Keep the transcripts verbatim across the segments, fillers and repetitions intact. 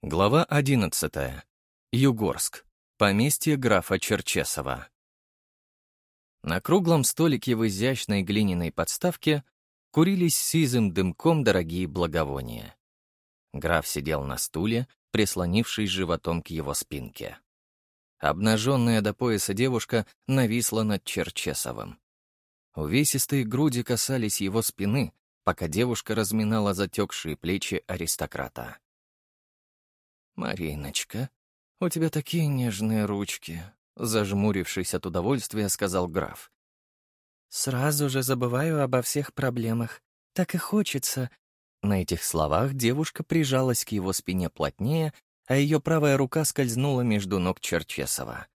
Глава одиннадцатая. Югорск. Поместье графа Черчесова. На круглом столике в изящной глиняной подставке курились сизым дымком дорогие благовония. Граф сидел на стуле, прислонившись животом к его спинке. Обнаженная до пояса девушка нависла над Черчесовым. Увесистые груди касались его спины, пока девушка разминала затекшие плечи аристократа. «Мариночка, у тебя такие нежные ручки», — зажмурившись от удовольствия, сказал граф. «Сразу же забываю обо всех проблемах. Так и хочется». На этих словах девушка прижалась к его спине плотнее, а ее правая рука скользнула между ног Черчесова.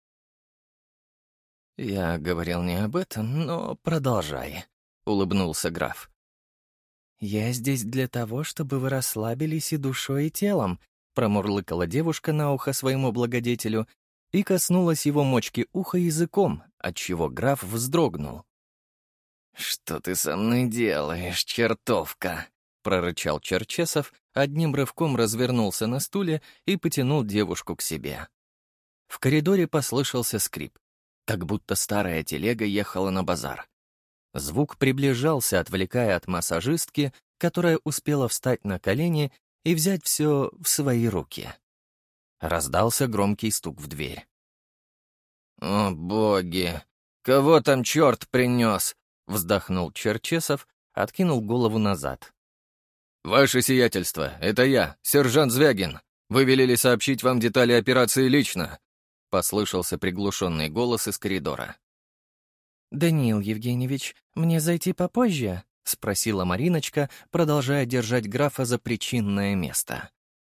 «Я говорил не об этом, но продолжай», — улыбнулся граф. «Я здесь для того, чтобы вы расслабились и душой, и телом», — промурлыкала девушка на ухо своему благодетелю и коснулась его мочки уха языком, отчего граф вздрогнул. «Что ты со мной делаешь, чертовка?» — прорычал Черчесов, одним рывком развернулся на стуле и потянул девушку к себе. В коридоре послышался скрип, как будто старая телега ехала на базар. Звук приближался, отвлекая от массажистки, которая успела встать на колени и взять все в свои руки. Раздался громкий стук в дверь. «О, боги! Кого там черт принес?» — вздохнул Черчесов, откинул голову назад. «Ваше сиятельство, это я, сержант Звягин. Вы велели сообщить вам детали операции лично», — послышался приглушенный голос из коридора. «Даниил Евгеньевич, мне зайти попозже?» — спросила Мариночка, продолжая держать графа за причинное место.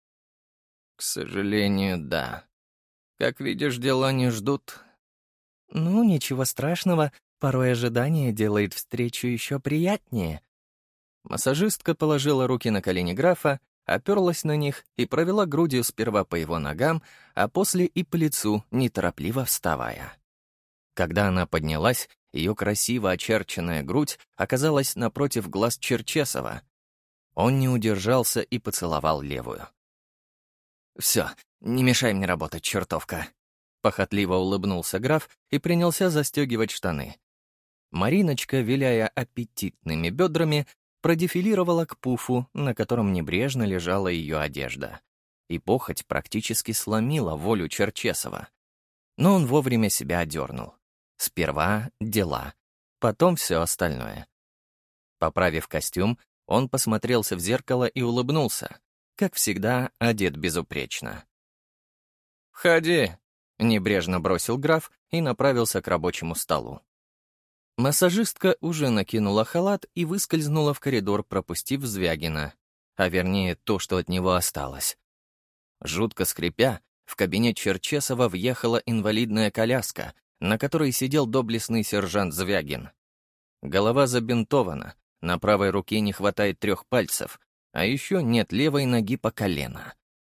«К сожалению, да. Как видишь, дела не ждут». «Ну, ничего страшного, порой ожидание делает встречу еще приятнее». Массажистка положила руки на колени графа, оперлась на них и провела грудью сперва по его ногам, а после и по лицу, неторопливо вставая. Когда она поднялась, ее красиво очерченная грудь оказалась напротив глаз Черчесова. Он не удержался и поцеловал левую. «Все, не мешай мне работать, чертовка!» Похотливо улыбнулся граф и принялся застегивать штаны. Мариночка, виляя аппетитными бедрами, продефилировала к пуфу, на котором небрежно лежала ее одежда. И похоть практически сломила волю Черчесова. Но он вовремя себя одернул. Сперва дела, потом все остальное. Поправив костюм, он посмотрелся в зеркало и улыбнулся. Как всегда, одет безупречно. «Входи», — небрежно бросил граф и направился к рабочему столу. Массажистка уже накинула халат и выскользнула в коридор, пропустив Звягина, а вернее то, что от него осталось. Жутко скрипя, в кабинет Черчесова въехала инвалидная коляска, на которой сидел доблестный сержант Звягин. Голова забинтована, на правой руке не хватает трех пальцев, а еще нет левой ноги по колено.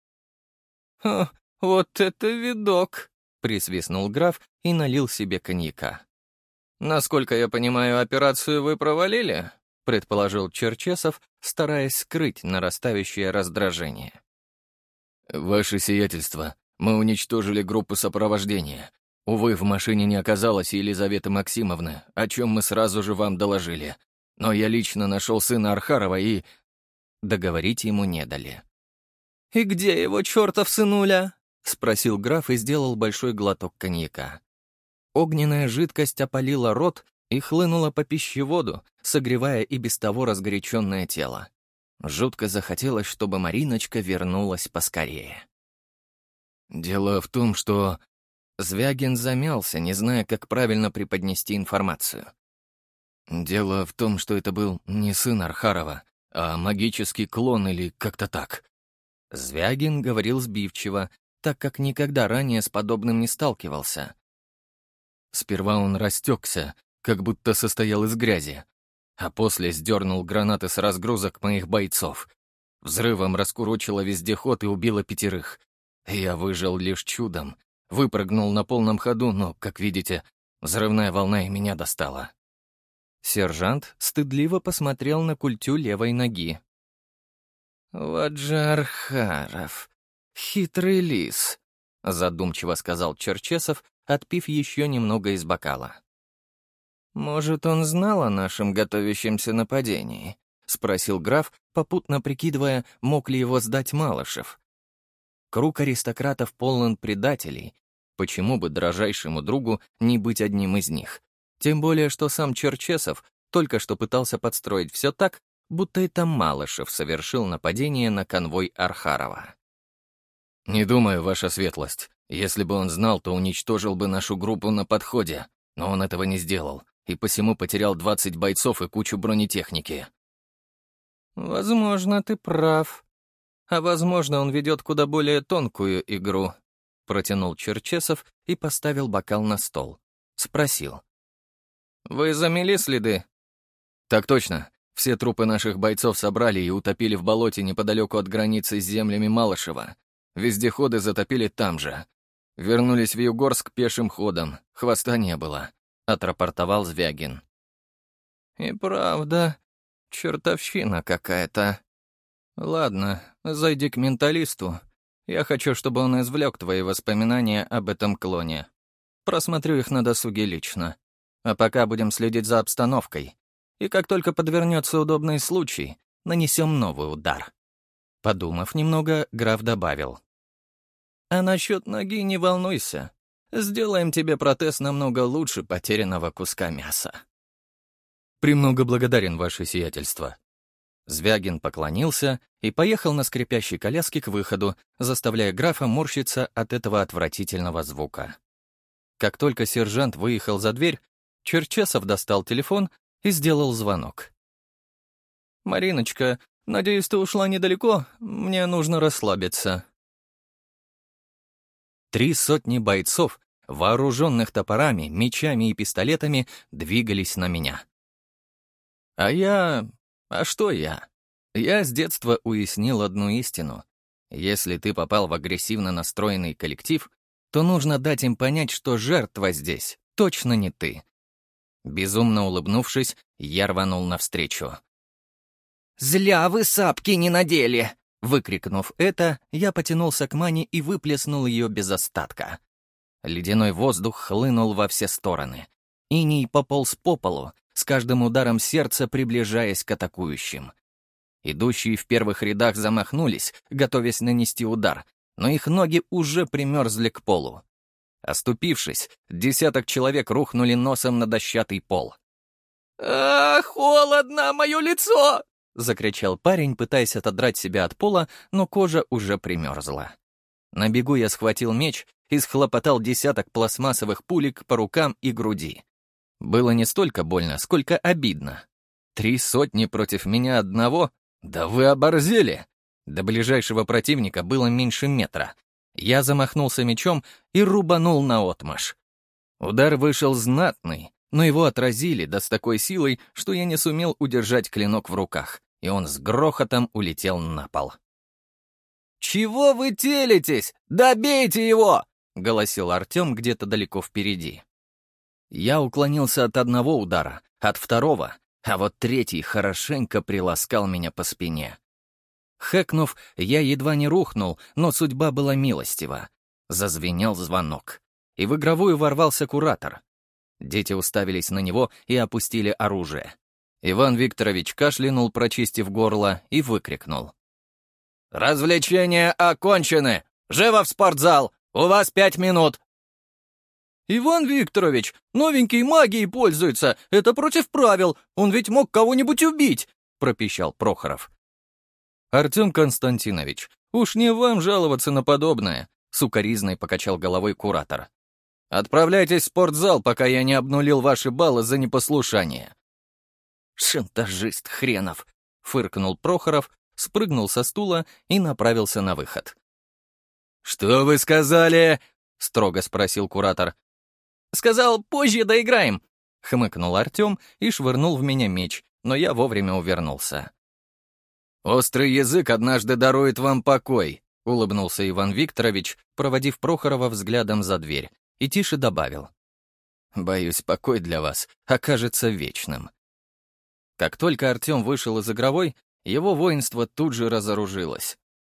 «О, вот это видок!» — присвистнул граф и налил себе коньяка. «Насколько я понимаю, операцию вы провалили?» — предположил Черчесов, стараясь скрыть нарастающее раздражение. «Ваше сиятельство, мы уничтожили группу сопровождения. Увы, в машине не оказалось Елизаветы Максимовны, о чем мы сразу же вам доложили. Но я лично нашел сына Архарова и...» Договорить ему не дали. «И где его чертов сынуля?» — спросил граф и сделал большой глоток коньяка. Огненная жидкость опалила рот и хлынула по пищеводу, согревая и без того разгоряченное тело. Жутко захотелось, чтобы Мариночка вернулась поскорее. «Дело в том, что...» Звягин замялся, не зная, как правильно преподнести информацию. «Дело в том, что это был не сын Архарова, а магический клон или как-то так». Звягин говорил сбивчиво, так как никогда ранее с подобным не сталкивался. Сперва он растекся, как будто состоял из грязи, а после сдернул гранаты с разгрузок моих бойцов. Взрывом раскурочило вездеход и убило пятерых. Я выжил лишь чудом, выпрыгнул на полном ходу, но, как видите, взрывная волна и меня достала. Сержант стыдливо посмотрел на культю левой ноги. «Вот же Архаров! «Хитрый лис», — задумчиво сказал Черчесов, отпив еще немного из бокала. «Может, он знал о нашем готовящемся нападении?» — спросил граф, попутно прикидывая, мог ли его сдать Малышев. Круг аристократов полон предателей. Почему бы дрожайшему другу не быть одним из них? Тем более, что сам Черчесов только что пытался подстроить все так, будто это Малышев совершил нападение на конвой Архарова. «Не думаю, ваша светлость. Если бы он знал, то уничтожил бы нашу группу на подходе, но он этого не сделал, и посему потерял двадцать бойцов и кучу бронетехники». «Возможно, ты прав. А возможно, он ведет куда более тонкую игру», — протянул Черчесов и поставил бокал на стол. Спросил. «Вы замели следы?» «Так точно. Все трупы наших бойцов собрали и утопили в болоте неподалеку от границы с землями Малышева. Вездеходы затопили там же. Вернулись в Югорск пешим ходом. Хвоста не было», — отрапортовал Звягин. «И правда, чертовщина какая-то. Ладно, зайди к менталисту. Я хочу, чтобы он извлек твои воспоминания об этом клоне. Просмотрю их на досуге лично. А пока будем следить за обстановкой. И как только подвернется удобный случай, нанесем новый удар». Подумав немного, граф добавил. «А насчет ноги не волнуйся. Сделаем тебе протез намного лучше потерянного куска мяса». «Премного благодарен, ваше сиятельство». Звягин поклонился и поехал на скрипящей коляске к выходу, заставляя графа морщиться от этого отвратительного звука. Как только сержант выехал за дверь, Черчесов достал телефон и сделал звонок. «Мариночка, надеюсь, ты ушла недалеко? Мне нужно расслабиться». Три сотни бойцов, вооруженных топорами, мечами и пистолетами, двигались на меня. А я... А что я? Я с детства уяснил одну истину. Если ты попал в агрессивно настроенный коллектив, то нужно дать им понять, что жертва здесь точно не ты. Безумно улыбнувшись, я рванул навстречу. «Зля вы сапки не надели!» Выкрикнув это, я потянулся к Мане и выплеснул ее без остатка. Ледяной воздух хлынул во все стороны. Иней пополз по полу, с каждым ударом сердца приближаясь к атакующим. Идущие в первых рядах замахнулись, готовясь нанести удар, но их ноги уже примерзли к полу. Оступившись, десяток человек рухнули носом на дощатый пол. «А, холодно, мое лицо!» — закричал парень, пытаясь отодрать себя от пола, но кожа уже примерзла. На бегу я схватил меч и схлопотал десяток пластмассовых пулек по рукам и груди. Было не столько больно, сколько обидно. Три сотни против меня одного? Да вы оборзели! До ближайшего противника было меньше метра. Я замахнулся мечом и рубанул наотмашь. Удар вышел знатный, но его отразили, да с такой силой, что я не сумел удержать клинок в руках, и он с грохотом улетел на пол. «Чего вы телитесь? Добейте его!» — голосил Артем где-то далеко впереди. Я уклонился от одного удара, от второго, а вот третий хорошенько приласкал меня по спине. Хэкнув, я едва не рухнул, но судьба была милостива. Зазвенел звонок, и в игровую ворвался куратор. Дети уставились на него и опустили оружие. Иван Викторович кашлянул, прочистив горло, и выкрикнул. «Развлечения окончены! Живо в спортзал! У вас пять минут!» «Иван Викторович, новенький магией пользуется! Это против правил! Он ведь мог кого-нибудь убить!» — пропищал Прохоров. «Артем Константинович, уж не вам жаловаться на подобное!» — сукоризной покачал головой куратор. «Отправляйтесь в спортзал, пока я не обнулил ваши баллы за непослушание». «Шантажист хренов!» — фыркнул Прохоров, спрыгнул со стула и направился на выход. «Что вы сказали?» — строго спросил куратор. «Сказал, позже доиграем», — хмыкнул Артем и швырнул в меня меч, но я вовремя увернулся. «Острый язык однажды дарует вам покой», — улыбнулся Иван Викторович, проводив Прохорова взглядом за дверь, и тише добавил. «Боюсь, покой для вас окажется вечным». Как только Артем вышел из игровой, его воинство тут же разоружилось.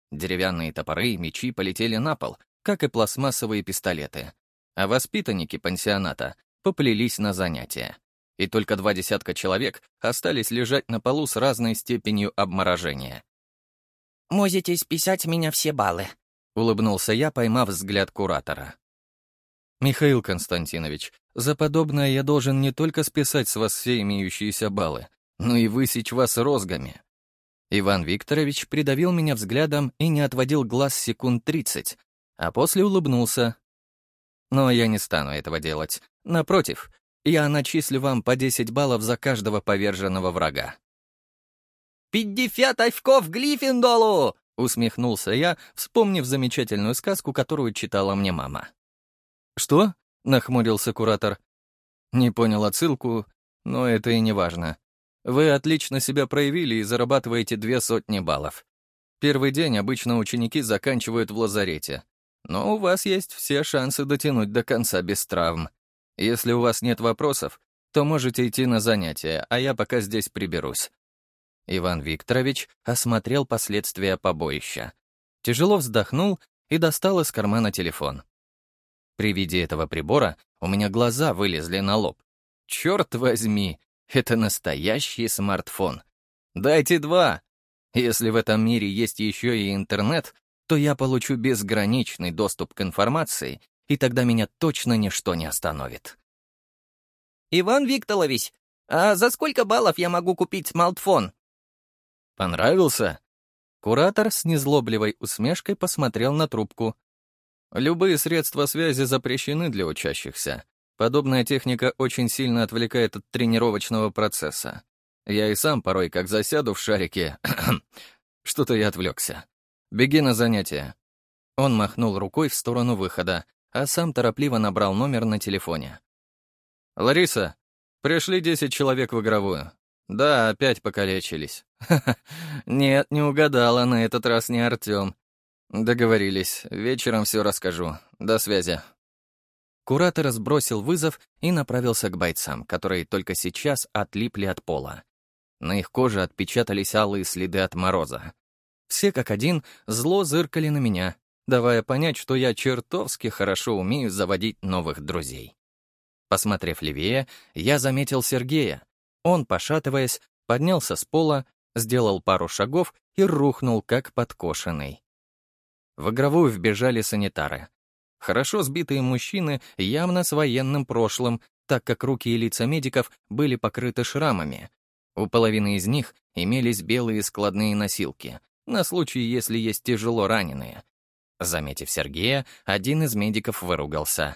Деревянные топоры и мечи полетели на пол, как и пластмассовые пистолеты. А воспитанники пансионата поплелись на занятия. И только два десятка человек остались лежать на полу с разной степенью обморожения. «Можете списать меня все баллы», — улыбнулся я, поймав взгляд куратора. «Михаил Константинович, за подобное я должен не только списать с вас все имеющиеся баллы, но и высечь вас розгами». Иван Викторович придавил меня взглядом и не отводил глаз секунд тридцать, а после улыбнулся. «Но я не стану этого делать. Напротив, я начислю вам по десять баллов за каждого поверженного врага». «Пятьдесят очков Глиффиндолу!» — усмехнулся я, вспомнив замечательную сказку, которую читала мне мама. «Что?» — нахмурился куратор. «Не понял отсылку, но это и не важно. Вы отлично себя проявили и зарабатываете две сотни баллов. Первый день обычно ученики заканчивают в лазарете, но у вас есть все шансы дотянуть до конца без травм. Если у вас нет вопросов, то можете идти на занятия, а я пока здесь приберусь». Иван Викторович осмотрел последствия побоища. Тяжело вздохнул и достал из кармана телефон. При виде этого прибора у меня глаза вылезли на лоб. Черт возьми, это настоящий смартфон. Дайте два. Если в этом мире есть еще и интернет, то я получу безграничный доступ к информации, и тогда меня точно ничто не остановит. «Иван Викторович, а за сколько баллов я могу купить смартфон?» Понравился? Куратор с незлобливой усмешкой посмотрел на трубку. Любые средства связи запрещены для учащихся. Подобная техника очень сильно отвлекает от тренировочного процесса. Я и сам порой, как засяду в шарике... Что-то я отвлекся. Беги на занятия. Он махнул рукой в сторону выхода, а сам торопливо набрал номер на телефоне. «Лариса, пришли десять человек в игровую. Да, опять покалечились. Нет, не угадала, на этот раз не Артем. Договорились, вечером все расскажу. До связи». Куратор сбросил вызов и направился к бойцам, которые только сейчас отлипли от пола. На их коже отпечатались алые следы от мороза. Все как один зло зыркали на меня, давая понять, что я чертовски хорошо умею заводить новых друзей. Посмотрев левее, я заметил Сергея. Он, пошатываясь, поднялся с пола, сделал пару шагов и рухнул, как подкошенный. В игровую вбежали санитары. Хорошо сбитые мужчины, явно с военным прошлым, так как руки и лица медиков были покрыты шрамами. У половины из них имелись белые складные носилки, на случай, если есть тяжело раненые. Заметив Сергея, один из медиков выругался.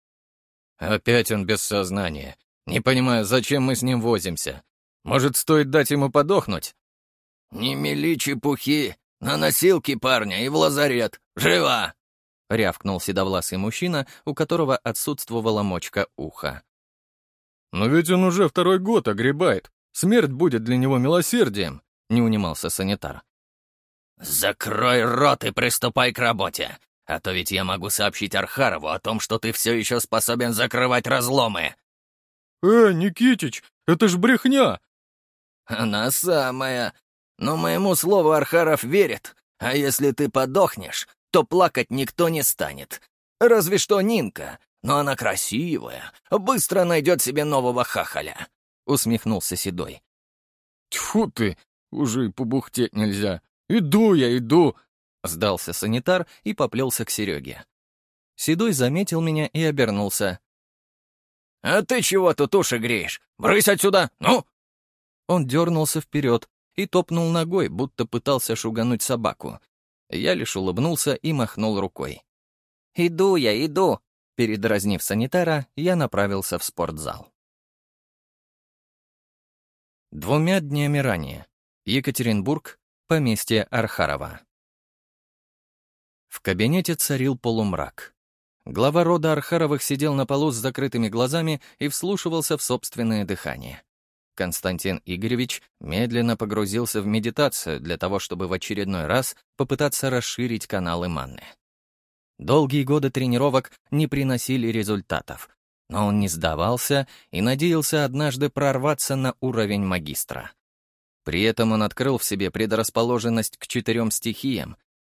«Опять он без сознания. Не понимаю, зачем мы с ним возимся. Может, стоит дать ему подохнуть?» «Не мели чепухи! На носилки парня и в лазарет! Живо!» — рявкнул седовласый мужчина, у которого отсутствовала мочка уха. «Но ведь он уже второй год огребает. Смерть будет для него милосердием», — не унимался санитар. «Закрой рот и приступай к работе, а то ведь я могу сообщить Архарову о том, что ты все еще способен закрывать разломы». «Э, Никитич, это ж брехня!» «Она самая. Но моему слову Архаров верит, а если ты подохнешь, то плакать никто не станет. Разве что Нинка, но она красивая, быстро найдет себе нового хахаля», — усмехнулся Седой. «Тьфу ты, уже и побухтеть нельзя. Иду я, иду!» — сдался санитар и поплелся к Сереге. Седой заметил меня и обернулся. «А ты чего тут уши греешь? Брысь отсюда, ну!» Он дернулся вперед и топнул ногой, будто пытался шугануть собаку. Я лишь улыбнулся и махнул рукой. «Иду я, иду!» Передразнив санитара, я направился в спортзал. Двумя днями ранее. Екатеринбург, поместье Архарова. В кабинете царил полумрак. Глава рода Архаровых сидел на полу с закрытыми глазами и вслушивался в собственное дыхание. Константин Игоревич медленно погрузился в медитацию для того, чтобы в очередной раз попытаться расширить каналы манны. Долгие годы тренировок не приносили результатов, но он не сдавался и надеялся однажды прорваться на уровень магистра. При этом он открыл в себе предрасположенность к четырем стихиям,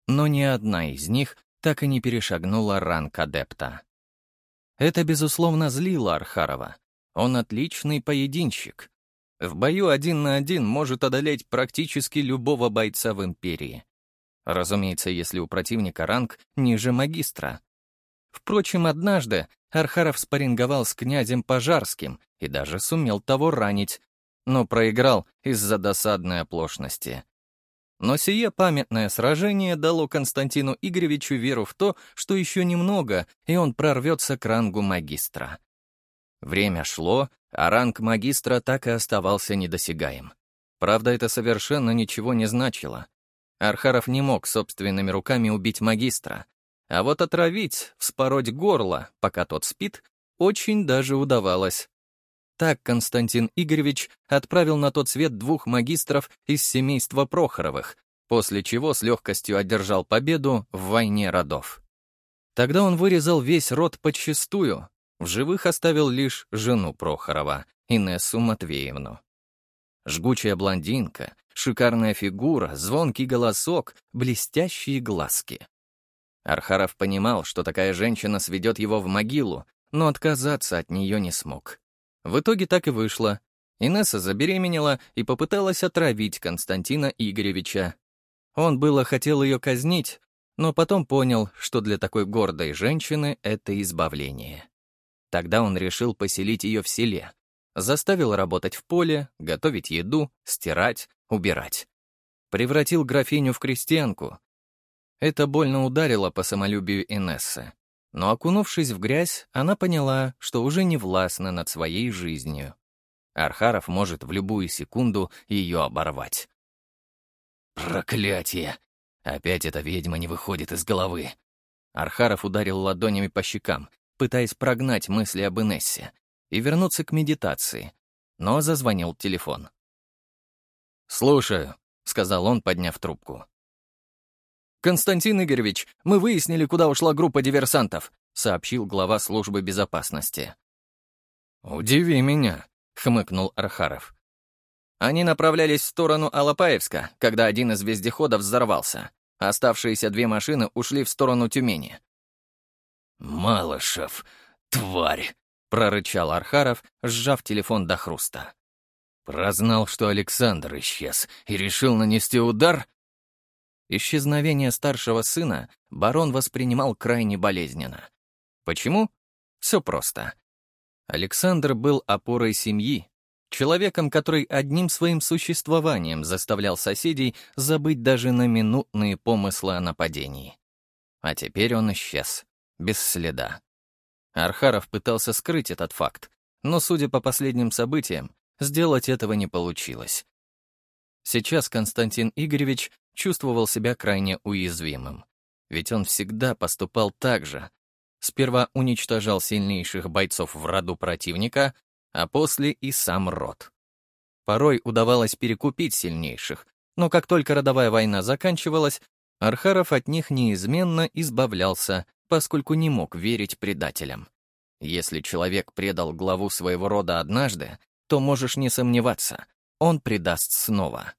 но ни одна из них так и не перешагнула ранг адепта. Это, безусловно, злило Архарова. Он отличный поединщик. В бою один на один может одолеть практически любого бойца в Империи. Разумеется, если у противника ранг ниже магистра. Впрочем, однажды Архаров спарринговал с князем Пожарским и даже сумел того ранить, но проиграл из-за досадной оплошности. Но сие памятное сражение дало Константину Игоревичу веру в то, что еще немного, и он прорвется к рангу магистра. Время шло, а ранг магистра так и оставался недосягаем. Правда, это совершенно ничего не значило. Архаров не мог собственными руками убить магистра, а вот отравить, вспороть горло, пока тот спит, очень даже удавалось. Так Константин Игоревич отправил на тот свет двух магистров из семейства Прохоровых, после чего с легкостью одержал победу в войне родов. Тогда он вырезал весь род подчистую, в живых оставил лишь жену Прохорова, Инессу Матвеевну. Жгучая блондинка, шикарная фигура, звонкий голосок, блестящие глазки. Архаров понимал, что такая женщина сведет его в могилу, но отказаться от нее не смог. В итоге так и вышло. Инесса забеременела и попыталась отравить Константина Игоревича. Он было хотел ее казнить, но потом понял, что для такой гордой женщины это избавление. Тогда он решил поселить ее в селе, заставил работать в поле, готовить еду, стирать, убирать. Превратил графиню в крестьянку. Это больно ударило по самолюбию Инессы. Но, окунувшись в грязь, она поняла, что уже не властна над своей жизнью. Архаров может в любую секунду ее оборвать. «Проклятие! Опять эта ведьма не выходит из головы!» Архаров ударил ладонями по щекам, пытаясь прогнать мысли об Инессе и вернуться к медитации, но зазвонил телефон. «Слушаю», — сказал он, подняв трубку. «Константин Игоревич, мы выяснили, куда ушла группа диверсантов», — сообщил глава службы безопасности. «Удиви меня», — хмыкнул Архаров. Они направлялись в сторону Алапаевска, когда один из вездеходов взорвался. Оставшиеся две машины ушли в сторону Тюмени. «Малышев, тварь!» — прорычал Архаров, сжав телефон до хруста. «Прознал, что Александр исчез, и решил нанести удар?» Исчезновение старшего сына барон воспринимал крайне болезненно. Почему? Все просто. Александр был опорой семьи, человеком, который одним своим существованием заставлял соседей забыть даже на минутные помыслы о нападении. А теперь он исчез, без следа. Архаров пытался скрыть этот факт, но, судя по последним событиям, сделать этого не получилось. Сейчас Константин Игоревич чувствовал себя крайне уязвимым, ведь он всегда поступал так же. Сперва уничтожал сильнейших бойцов в роду противника, а после и сам род. Порой удавалось перекупить сильнейших, но как только родовая война заканчивалась, Архаров от них неизменно избавлялся, поскольку не мог верить предателям. Если человек предал главу своего рода однажды, то можешь не сомневаться, он предаст снова.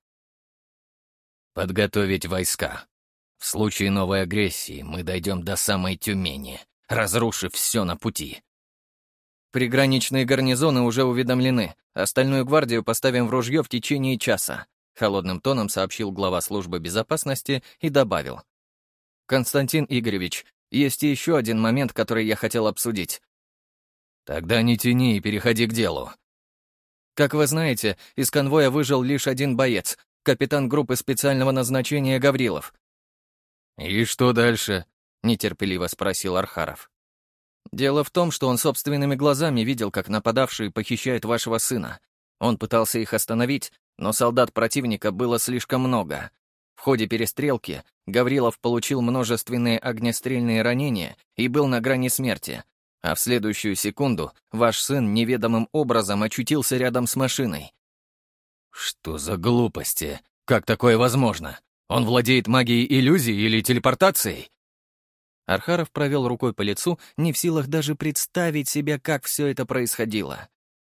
«Подготовить войска. В случае новой агрессии мы дойдем до самой Тюмени, разрушив все на пути». «Приграничные гарнизоны уже уведомлены. Остальную гвардию поставим в ружье в течение часа», — холодным тоном сообщил глава службы безопасности и добавил. «Константин Игоревич, есть еще один момент, который я хотел обсудить». «Тогда не тяни и переходи к делу». «Как вы знаете, из конвоя выжил лишь один боец, капитан группы специального назначения Гаврилов». «И что дальше?» — нетерпеливо спросил Архаров. «Дело в том, что он собственными глазами видел, как нападавшие похищают вашего сына. Он пытался их остановить, но солдат противника было слишком много. В ходе перестрелки Гаврилов получил множественные огнестрельные ранения и был на грани смерти, а в следующую секунду ваш сын неведомым образом очутился рядом с машиной». «Что за глупости? Как такое возможно? Он владеет магией иллюзий или телепортацией?» Архаров провел рукой по лицу, не в силах даже представить себе, как все это происходило.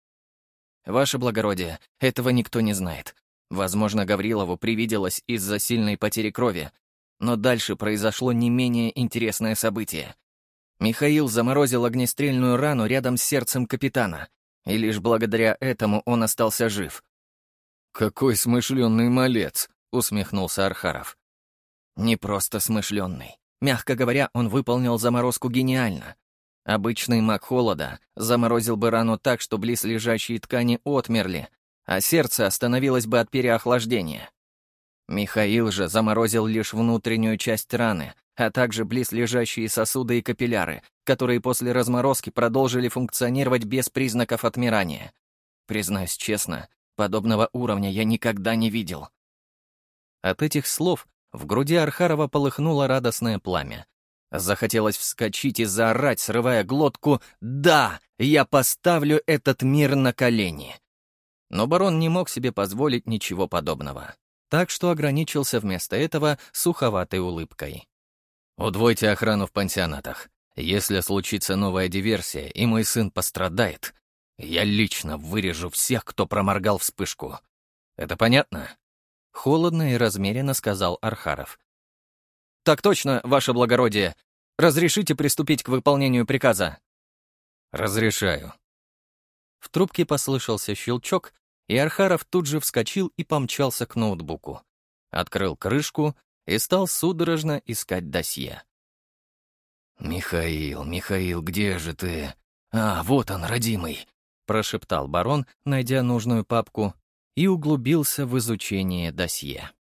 «Ваше благородие, этого никто не знает. Возможно, Гаврилову привиделось из-за сильной потери крови. Но дальше произошло не менее интересное событие. Михаил заморозил огнестрельную рану рядом с сердцем капитана, и лишь благодаря этому он остался жив. «Какой смышленный малец!» — усмехнулся Архаров. Не просто смышленный. Мягко говоря, он выполнил заморозку гениально. Обычный маг холода заморозил бы рану так, что близлежащие ткани отмерли, а сердце остановилось бы от переохлаждения. Михаил же заморозил лишь внутреннюю часть раны, а также близлежащие сосуды и капилляры, которые после разморозки продолжили функционировать без признаков отмирания. Признаюсь честно, подобного уровня я никогда не видел. От этих слов в груди Архарова полыхнуло радостное пламя. Захотелось вскочить и заорать, срывая глотку: «Да, я поставлю этот мир на колени!» Но барон не мог себе позволить ничего подобного, так что ограничился вместо этого суховатой улыбкой. «Удвойте охрану в пансионатах. Если случится новая диверсия, и мой сын пострадает, я лично вырежу всех, кто проморгал вспышку. Это понятно?» Холодно и размеренно сказал Архаров. «Так точно, ваше благородие. Разрешите приступить к выполнению приказа?» «Разрешаю». В трубке послышался щелчок, и Архаров тут же вскочил и помчался к ноутбуку. Открыл крышку и стал судорожно искать досье. «Михаил, Михаил, где же ты? А, вот он, родимый!» — прошептал барон, найдя нужную папку, и углубился в изучение досье.